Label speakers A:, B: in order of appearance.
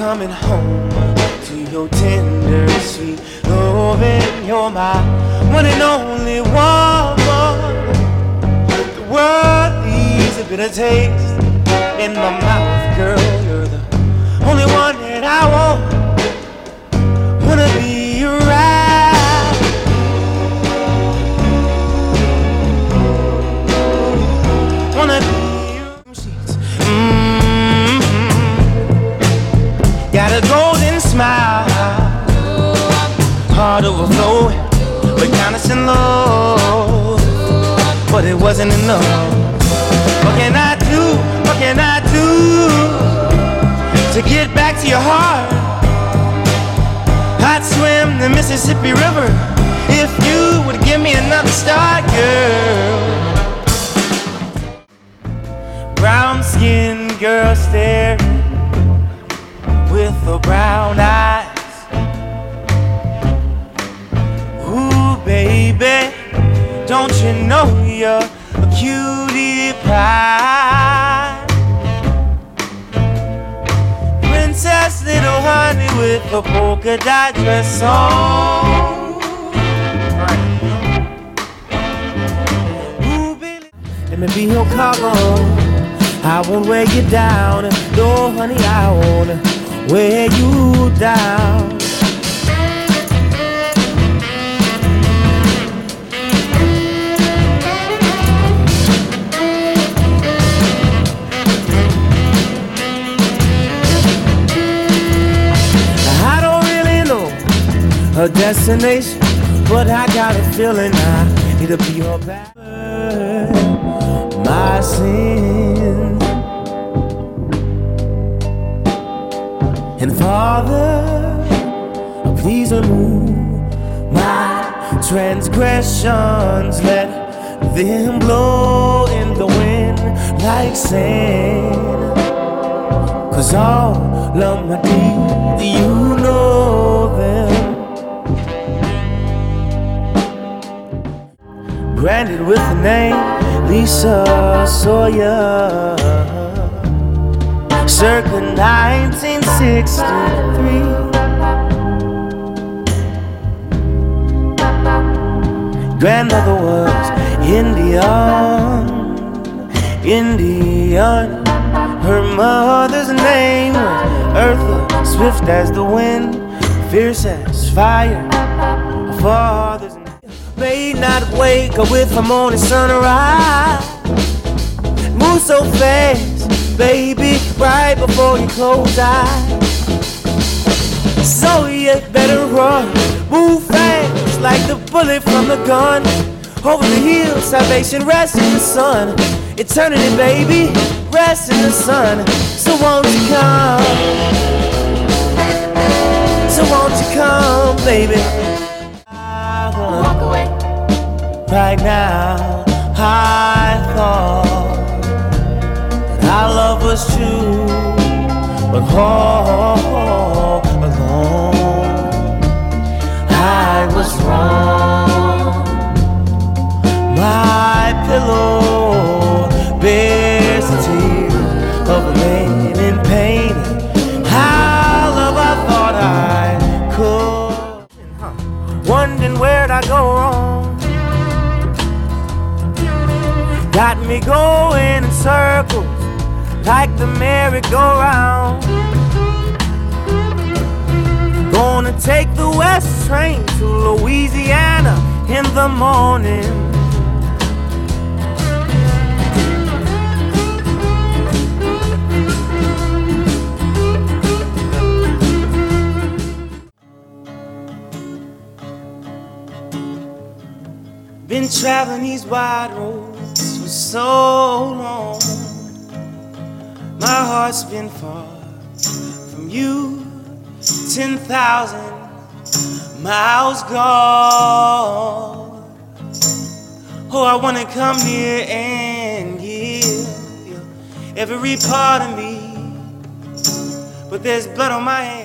A: coming home to your tender, sweet loving. You're my one and only woman. The world leaves a bitter taste in my mouth, girl. You're the only one that I want. Wanna be your ride. Wanna be your sheets. Got a golden smile, heart overflowing, but kindness and love. But it wasn't enough. What can I do? What can I do to get back to your heart? I'd swim the Mississippi River if you would give me another start, girl. Brown-skinned girl staring with her brown eyes. Ooh, baby, don't you know you're a cutie pie? Princess, little honey with a polka dot dress on. Ooh, baby, let me be your cover. I won't wear you down. No, honey, I won't wear you down. I don't really know a destination, but I got a feeling I need to be your back. My sin. And Father, please remove my transgressions. Let them blow in the wind like sand. 'Cause all of my deeds, you know them. Branded with the name Lisa Sawyer, circa 1963. Grandmother was Indian. Her mother's name was Eartha, swift as the wind, fierce as fire. Her father's name may not wake up with the morning sunrise. Move so fast, baby, right before you close eyes. So you better run, move fast like the bullet from the gun. Over the hill, salvation rests in the sun. Eternity, baby, rests in the sun. So won't you come? So won't you come, baby? I wanna walk away. Right now, I thought that our love was true, but all along I was wrong. My pillow bears the tears of a man in pain. How love I thought I could. Wondering where'd I go wrong. Got me going in circles like the merry-go-round. Gonna take the west train to Louisiana in the morning. Been traveling these wide roads for so long. My heart's been far from you, 10,000 miles gone. Oh, I wanna come near and give you every part of me, but there's blood on my hands.